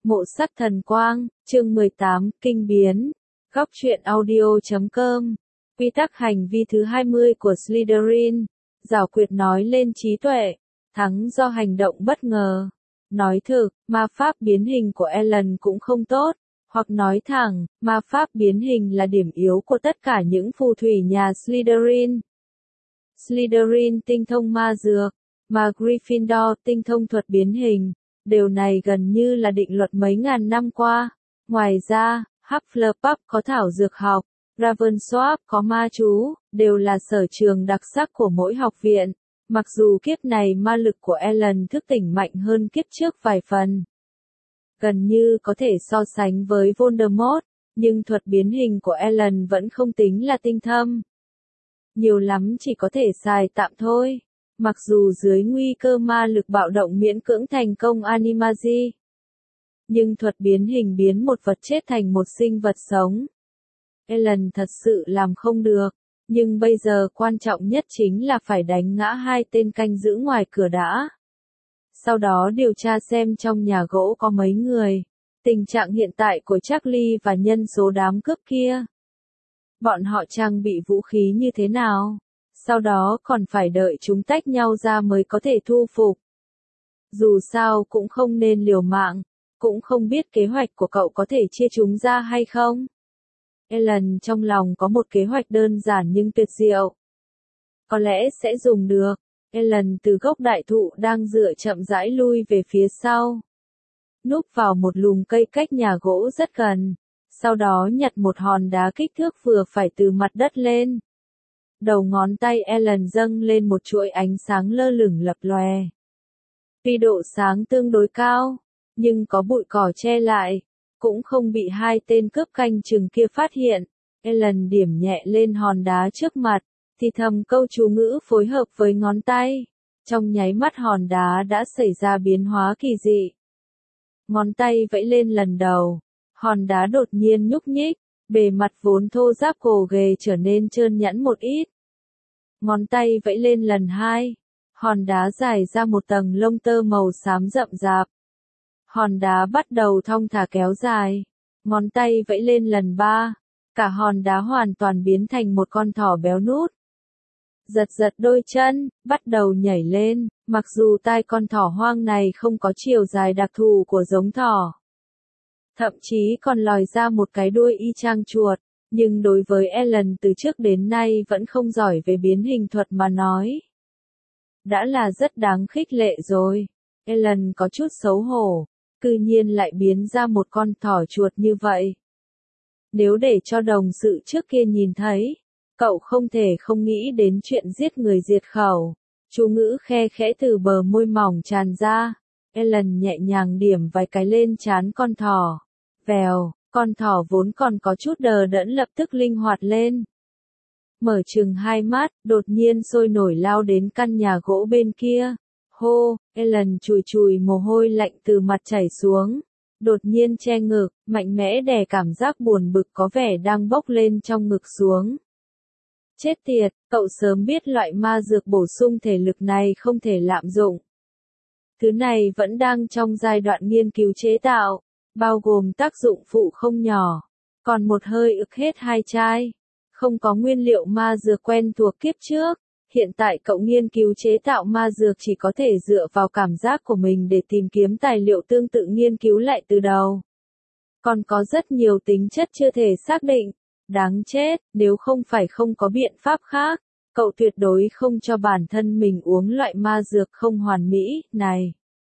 Mộ sắc thần quang, chương 18, kinh biến. Góc truyện audio.com. Quy tắc hành vi thứ 20 của Slytherin. Giảo quyệt nói lên trí tuệ. Thắng do hành động bất ngờ. Nói thực, ma pháp biến hình của Ellen cũng không tốt. Hoặc nói thẳng, ma pháp biến hình là điểm yếu của tất cả những phù thủy nhà Slytherin. Slytherin tinh thông ma dược, mà Gryffindor tinh thông thuật biến hình. Điều này gần như là định luật mấy ngàn năm qua. Ngoài ra, Hufflepuff có thảo dược học, Ravenclaw có ma chú, đều là sở trường đặc sắc của mỗi học viện. Mặc dù kiếp này ma lực của Ellen thức tỉnh mạnh hơn kiếp trước vài phần. Gần như có thể so sánh với Voldemort, nhưng thuật biến hình của Ellen vẫn không tính là tinh thâm. Nhiều lắm chỉ có thể xài tạm thôi. Mặc dù dưới nguy cơ ma lực bạo động miễn cưỡng thành công Animagi. Nhưng thuật biến hình biến một vật chết thành một sinh vật sống. Ellen thật sự làm không được. Nhưng bây giờ quan trọng nhất chính là phải đánh ngã hai tên canh giữ ngoài cửa đã. Sau đó điều tra xem trong nhà gỗ có mấy người. Tình trạng hiện tại của Charlie và nhân số đám cướp kia. Bọn họ trang bị vũ khí như thế nào? Sau đó còn phải đợi chúng tách nhau ra mới có thể thu phục. Dù sao cũng không nên liều mạng, cũng không biết kế hoạch của cậu có thể chia chúng ra hay không. Ellen trong lòng có một kế hoạch đơn giản nhưng tuyệt diệu. Có lẽ sẽ dùng được. Ellen từ gốc đại thụ đang dựa chậm rãi lui về phía sau. Núp vào một lùm cây cách nhà gỗ rất gần. Sau đó nhặt một hòn đá kích thước vừa phải từ mặt đất lên. Đầu ngón tay Ellen dâng lên một chuỗi ánh sáng lơ lửng lập lòe. Tuy độ sáng tương đối cao, nhưng có bụi cỏ che lại, cũng không bị hai tên cướp canh chừng kia phát hiện. Ellen điểm nhẹ lên hòn đá trước mặt, thì thầm câu chú ngữ phối hợp với ngón tay. Trong nháy mắt hòn đá đã xảy ra biến hóa kỳ dị. Ngón tay vẫy lên lần đầu, hòn đá đột nhiên nhúc nhích, bề mặt vốn thô ráp gồ ghề trở nên trơn nhẵn một ít. Ngón tay vẫy lên lần hai, hòn đá dài ra một tầng lông tơ màu xám rậm rạp. Hòn đá bắt đầu thong thả kéo dài. Ngón tay vẫy lên lần ba, cả hòn đá hoàn toàn biến thành một con thỏ béo nút. Giật giật đôi chân, bắt đầu nhảy lên, mặc dù tai con thỏ hoang này không có chiều dài đặc thù của giống thỏ. Thậm chí còn lòi ra một cái đuôi y chang chuột, nhưng đối với Ellen từ trước đến nay vẫn không giỏi về biến hình thuật mà nói. Đã là rất đáng khích lệ rồi. Ellen có chút xấu hổ, cư nhiên lại biến ra một con thỏ chuột như vậy. Nếu để cho đồng sự trước kia nhìn thấy, cậu không thể không nghĩ đến chuyện giết người diệt khẩu. Chú ngữ khe khẽ từ bờ môi mỏng tràn ra. Ellen nhẹ nhàng điểm vài cái lên trán con thỏ. Vèo, con thỏ vốn còn có chút đờ đẫn lập tức linh hoạt lên. Mở chừng hai mắt, đột nhiên sôi nổi lao đến căn nhà gỗ bên kia. Hô, Ellen chùi chùi mồ hôi lạnh từ mặt chảy xuống. Đột nhiên che ngực, mạnh mẽ đè cảm giác buồn bực có vẻ đang bốc lên trong ngực xuống. Chết tiệt, cậu sớm biết loại ma dược bổ sung thể lực này không thể lạm dụng. Thứ này vẫn đang trong giai đoạn nghiên cứu chế tạo, bao gồm tác dụng phụ không nhỏ. Còn một hơi ực hết hai chai. Không có nguyên liệu ma dược quen thuộc kiếp trước. Hiện tại cậu nghiên cứu chế tạo ma dược chỉ có thể dựa vào cảm giác của mình để tìm kiếm tài liệu tương tự nghiên cứu lại từ đầu. Còn có rất nhiều tính chất chưa thể xác định. Đáng chết, nếu không phải không có biện pháp khác, cậu tuyệt đối không cho bản thân mình uống loại ma dược không hoàn mỹ này.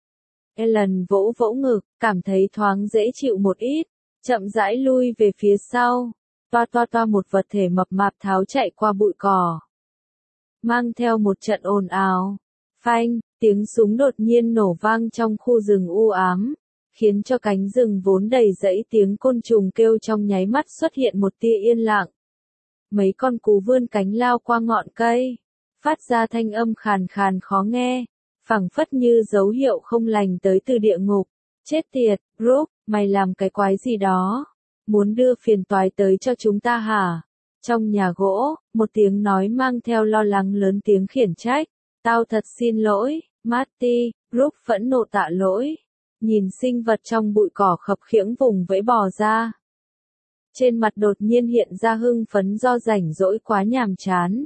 Ellen vỗ vỗ ngực, cảm thấy thoáng dễ chịu một ít, chậm rãi lui về phía sau. Toa một vật thể mập mạp tháo chạy qua bụi cỏ. Mang theo một trận ồn ào. Phanh, tiếng súng đột nhiên nổ vang trong khu rừng u ám, khiến cho cánh rừng vốn đầy rẫy tiếng côn trùng kêu trong nháy mắt xuất hiện một tia yên lặng. Mấy con cú vươn cánh lao qua ngọn cây, phát ra thanh âm khàn khàn khó nghe, phảng phất như dấu hiệu không lành tới từ địa ngục. Chết tiệt, Brooke, mày làm cái quái gì đó? Muốn đưa phiền toái tới cho chúng ta hả? Trong nhà gỗ, một tiếng nói mang theo lo lắng lớn tiếng khiển trách. Tao thật xin lỗi, Marty. Brooke phẫn nộ tạ lỗi. nhìn sinh vật trong bụi cỏ khập khiễng vùng vẫy bò ra. Trên mặt đột nhiên hiện ra hưng phấn do rảnh rỗi quá nhàm chán.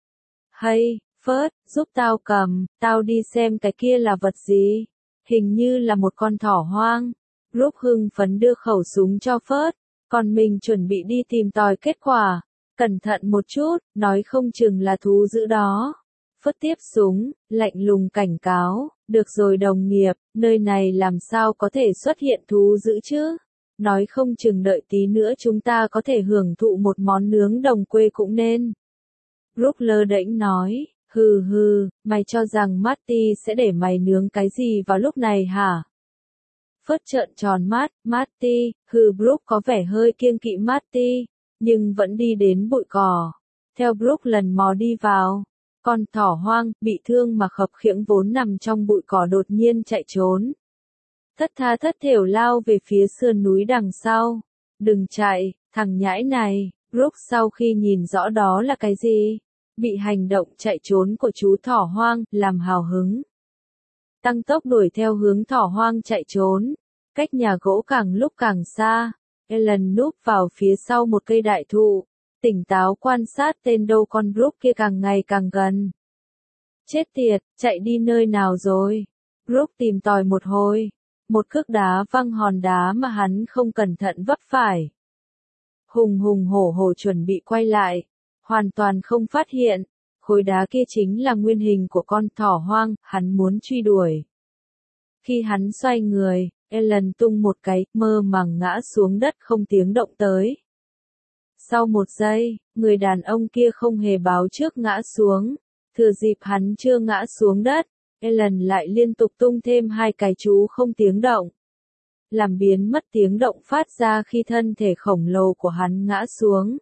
Hay, Phớt, giúp tao cầm, tao đi xem cái kia là vật gì. Hình như là một con thỏ hoang. Brooke hưng phấn đưa khẩu súng cho Phớt, còn mình chuẩn bị đi tìm tòi kết quả. Cẩn thận một chút, nói không chừng là thú dữ đó. Phớt tiếp súng, lạnh lùng cảnh cáo, được rồi đồng nghiệp, nơi này làm sao có thể xuất hiện thú dữ chứ? Nói không chừng đợi tí nữa chúng ta có thể hưởng thụ một món nướng đồng quê cũng nên. Brooke lơ đễnh nói, hừ hừ, mày cho rằng Marty sẽ để mày nướng cái gì vào lúc này hả? Phớt trợn tròn mắt, Marty, Brooke có vẻ hơi kiêng kỵ Marty, nhưng vẫn đi đến bụi cỏ. Theo Brooke lần mò đi vào, con thỏ hoang, bị thương mà khập khiễng vốn nằm trong bụi cỏ đột nhiên chạy trốn. Thất tha thất thểu lao về phía sườn núi đằng sau. Đừng chạy, thằng nhãi này, Brooke sau khi nhìn rõ đó là cái gì, bị hành động chạy trốn của chú thỏ hoang, làm hào hứng. Tăng tốc đuổi theo hướng thỏ hoang chạy trốn, cách nhà gỗ càng lúc càng xa. Ellen núp vào phía sau một cây đại thụ, tỉnh táo quan sát tên đâu con Brooke kia càng ngày càng gần. Chết tiệt, chạy đi nơi nào rồi? Brooke tìm tòi một hồi, một cước đá văng hòn đá mà hắn không cẩn thận vấp phải. Hùng hùng hổ hổ chuẩn bị quay lại, hoàn toàn không phát hiện, khối đá kia chính là nguyên hình của con thỏ hoang, hắn muốn truy đuổi. Khi hắn xoay người, Ellen tung một cái, mơ màng ngã xuống đất không tiếng động tới. Sau một giây, người đàn ông kia không hề báo trước ngã xuống, thừa dịp hắn chưa ngã xuống đất, Ellen lại liên tục tung thêm 2 cái chú không tiếng động, làm biến mất tiếng động phát ra khi thân thể khổng lồ của hắn ngã xuống.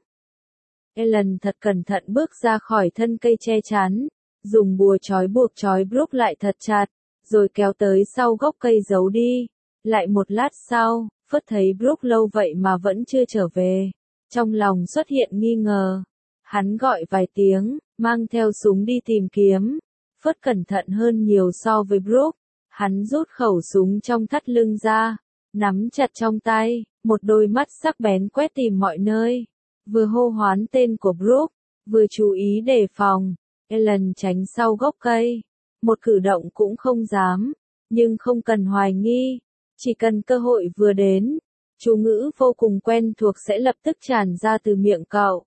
Ellen thật cẩn thận bước ra khỏi thân cây che chắn, dùng bùa trói buộc trói Brooke lại thật chặt, rồi kéo tới sau gốc cây giấu đi. Lại một lát sau, Phớt thấy Brooke lâu vậy mà vẫn chưa trở về. Trong lòng xuất hiện nghi ngờ. Hắn gọi vài tiếng, mang theo súng đi tìm kiếm. Phớt cẩn thận hơn nhiều so với Brooke. Hắn rút khẩu súng trong thắt lưng ra, nắm chặt trong tay, một đôi mắt sắc bén quét tìm mọi nơi. Vừa hô hoán tên của Brooke, vừa chú ý đề phòng. Ellen tránh sau gốc cây. Một cử động cũng không dám, nhưng không cần hoài nghi. Chỉ cần cơ hội vừa đến, chú ngữ vô cùng quen thuộc sẽ lập tức tràn ra từ miệng cậu.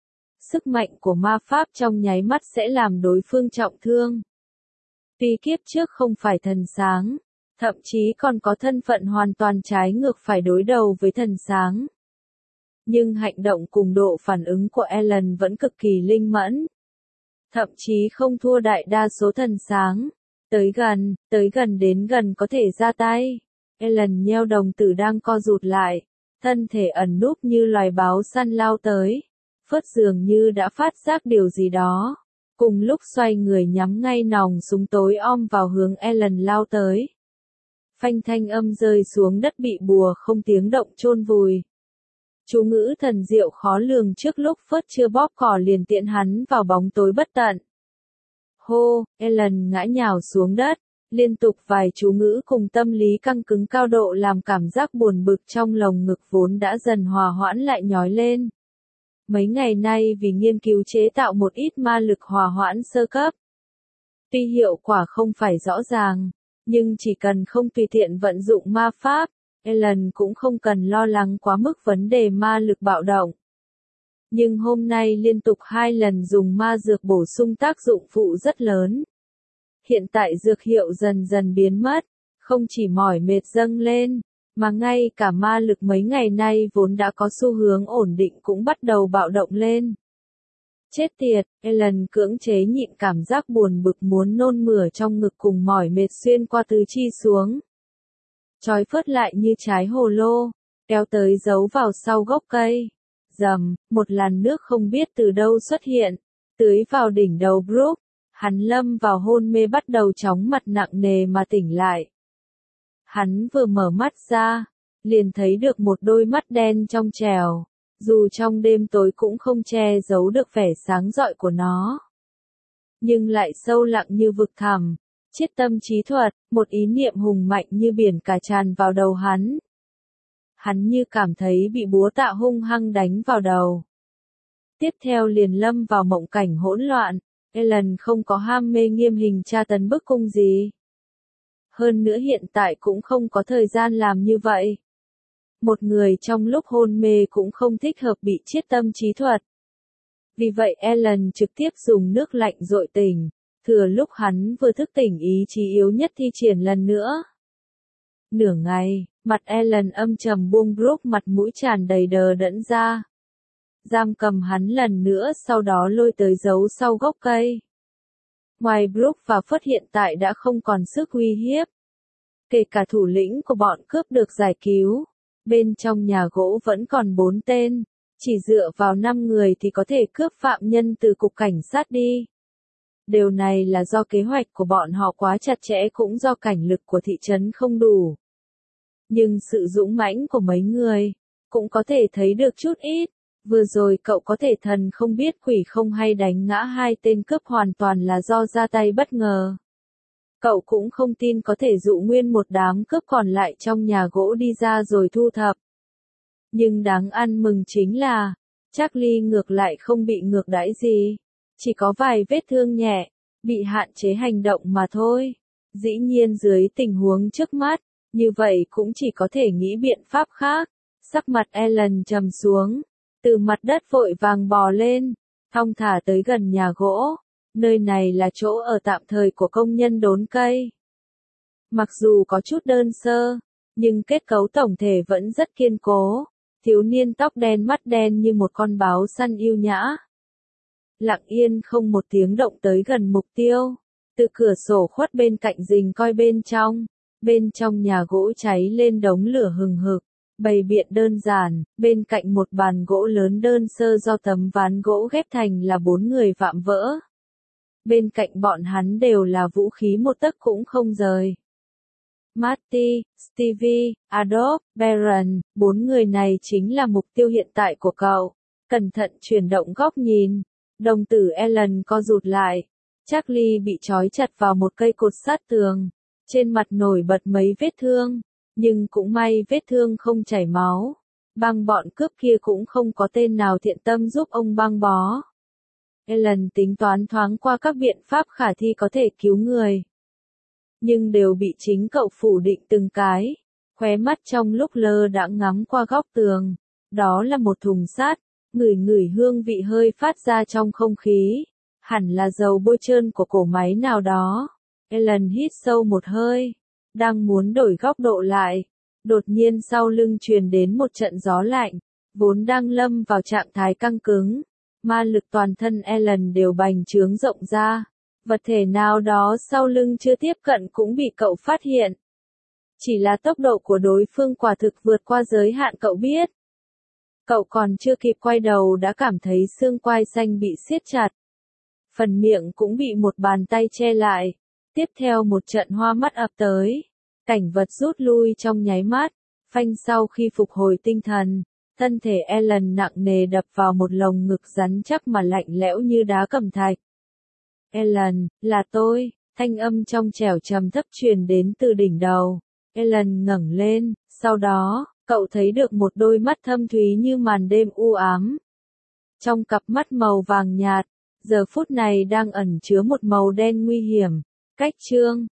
Sức mạnh của ma pháp trong nháy mắt sẽ làm đối phương trọng thương. Tuy kiếp trước không phải thần sáng, thậm chí còn có thân phận hoàn toàn trái ngược phải đối đầu với thần sáng. Nhưng hành động cùng độ phản ứng của Ellen vẫn cực kỳ linh mẫn. Thậm chí không thua đại đa số thần sáng. Tới gần đến gần có thể ra tay. Ellen nheo đồng tử đang co rụt lại, thân thể ẩn núp như loài báo săn lao tới. Phớt dường như đã phát giác điều gì đó. Cùng lúc xoay người nhắm ngay nòng súng tối om vào hướng Ellen lao tới. Phanh thanh âm rơi xuống đất bị bùa không tiếng động chôn vùi. Chú ngữ thần diệu khó lường trước lúc Phớt chưa bóp cỏ liền tiện hắn vào bóng tối bất tận. Hô, Ellen ngã nhào xuống đất. Liên tục vài chú ngữ cùng tâm lý căng cứng cao độ làm cảm giác buồn bực trong lồng ngực vốn đã dần hòa hoãn lại nhói lên. Mấy ngày nay vì nghiên cứu chế tạo một ít ma lực hòa hoãn sơ cấp. Tuy hiệu quả không phải rõ ràng, nhưng chỉ cần không tùy tiện vận dụng ma pháp, Ellen cũng không cần lo lắng quá mức vấn đề ma lực bạo động. Nhưng hôm nay liên tục 2 lần dùng ma dược bổ sung tác dụng phụ rất lớn. Hiện tại dược hiệu dần dần biến mất, không chỉ mỏi mệt dâng lên, mà ngay cả ma lực mấy ngày nay vốn đã có xu hướng ổn định cũng bắt đầu bạo động lên. Chết tiệt, Ellen cưỡng chế nhịn cảm giác buồn bực muốn nôn mửa trong ngực cùng mỏi mệt xuyên qua tứ chi xuống. Trói Phớt lại như trái hồ lô, kéo tới giấu vào sau gốc cây. Rầm, một làn nước không biết từ đâu xuất hiện, tưới vào đỉnh đầu Brooke. Hắn lâm vào hôn mê bắt đầu chóng mặt nặng nề mà tỉnh lại. Hắn vừa mở mắt ra, liền thấy được một đôi mắt đen trong trèo, dù trong đêm tối cũng không che giấu được vẻ sáng rọi của nó. Nhưng lại sâu lặng như vực thẳm, Chiết tâm trí thuật, một ý niệm hùng mạnh như biển cả tràn vào đầu hắn. Hắn như cảm thấy bị búa tạ hung hăng đánh vào đầu. Tiếp theo liền lâm vào mộng cảnh hỗn loạn, Ellen không có ham mê nghiêm hình tra tấn bức cung gì. Hơn nữa hiện tại cũng không có thời gian làm như vậy. Một người trong lúc hôn mê cũng không thích hợp bị chiết tâm trí thuật. Vì vậy Ellen trực tiếp dùng nước lạnh dội tỉnh, thừa lúc hắn vừa thức tỉnh ý chí yếu nhất thi triển lần nữa. Nửa ngày, mặt Ellen âm trầm buông Brooke mặt mũi tràn đầy đờ đẫn ra. Giam cầm hắn lần nữa sau đó lôi tới giấu sau gốc cây. Ngoài Brooke và Phất hiện tại đã không còn sức uy hiếp. Kể cả thủ lĩnh của bọn cướp được giải cứu. Bên trong nhà gỗ vẫn còn 4 tên. Chỉ dựa vào 5 người thì có thể cướp phạm nhân từ cục cảnh sát đi. Điều này là do kế hoạch của bọn họ quá chặt chẽ cũng do cảnh lực của thị trấn không đủ. Nhưng sự dũng mãnh của mấy người, cũng có thể thấy được chút ít. Vừa rồi cậu có thể thần không biết quỷ không hay đánh ngã 2 tên cướp hoàn toàn là do ra tay bất ngờ. Cậu cũng không tin có thể dụ nguyên một đám cướp còn lại trong nhà gỗ đi ra rồi thu thập. Nhưng đáng ăn mừng chính là, Charlie ngược lại không bị ngược đãi gì. Chỉ có vài vết thương nhẹ, bị hạn chế hành động mà thôi. Dĩ nhiên dưới tình huống trước mắt, như vậy cũng chỉ có thể nghĩ biện pháp khác. Sắc mặt Ellen trầm xuống, từ mặt đất vội vàng bò lên, thong thả tới gần nhà gỗ. Nơi này là chỗ ở tạm thời của công nhân đốn cây. Mặc dù có chút đơn sơ, nhưng kết cấu tổng thể vẫn rất kiên cố. Thiếu niên tóc đen mắt đen như một con báo săn yêu nhã. Lặng yên không một tiếng động tới gần mục tiêu. Từ cửa sổ khuất bên cạnh rình coi bên trong. Bên trong nhà gỗ cháy lên đống lửa hừng hực. Bày biện đơn giản, bên cạnh một bàn gỗ lớn đơn sơ do tấm ván gỗ ghép thành là 4 người vạm vỡ. Bên cạnh bọn hắn đều là vũ khí một tấc cũng không rời. Marty, Stevie, Adolf, Baron, 4 người này chính là mục tiêu hiện tại của cậu. Cẩn thận chuyển động góc nhìn. Đồng tử Ellen co rụt lại. Charlie bị trói chặt vào một cây cột sát tường. Trên mặt nổi bật mấy vết thương. Nhưng cũng may vết thương không chảy máu. Băng bọn cướp kia cũng không có tên nào thiện tâm giúp ông băng bó. Ellen tính toán thoáng qua các biện pháp khả thi có thể cứu người. Nhưng đều bị chính cậu phủ định từng cái. Khóe mắt trong lúc lơ đãng ngắm qua góc tường. Đó là một thùng sắt. Ngửi hương vị hơi phát ra trong không khí. Hẳn là dầu bôi trơn của cổ máy nào đó. Ellen hít sâu một hơi. Đang muốn đổi góc độ lại. Đột nhiên sau lưng truyền đến một trận gió lạnh. Vốn đang lâm vào trạng thái căng cứng. Ma lực toàn thân Ellen đều bành trướng rộng ra. Vật thể nào đó sau lưng chưa tiếp cận cũng bị cậu phát hiện. Chỉ là tốc độ của đối phương quả thực vượt qua giới hạn cậu biết. Cậu còn chưa kịp quay đầu đã cảm thấy xương quai xanh bị siết chặt. Phần miệng cũng bị một bàn tay che lại. Tiếp theo một trận hoa mắt ập tới. Cảnh vật rút lui trong nháy mắt. Phanh sau khi phục hồi tinh thần. Thân thể Ellen nặng nề đập vào một lồng ngực rắn chắc mà lạnh lẽo như đá cẩm thạch. Ellen, là tôi, thanh âm trong trẻo trầm thấp truyền đến từ đỉnh đầu. Ellen ngẩng lên, sau đó, cậu thấy được một đôi mắt thâm thúy như màn đêm u ám. Trong cặp mắt màu vàng nhạt, giờ phút này đang ẩn chứa một màu đen nguy hiểm. Cách chương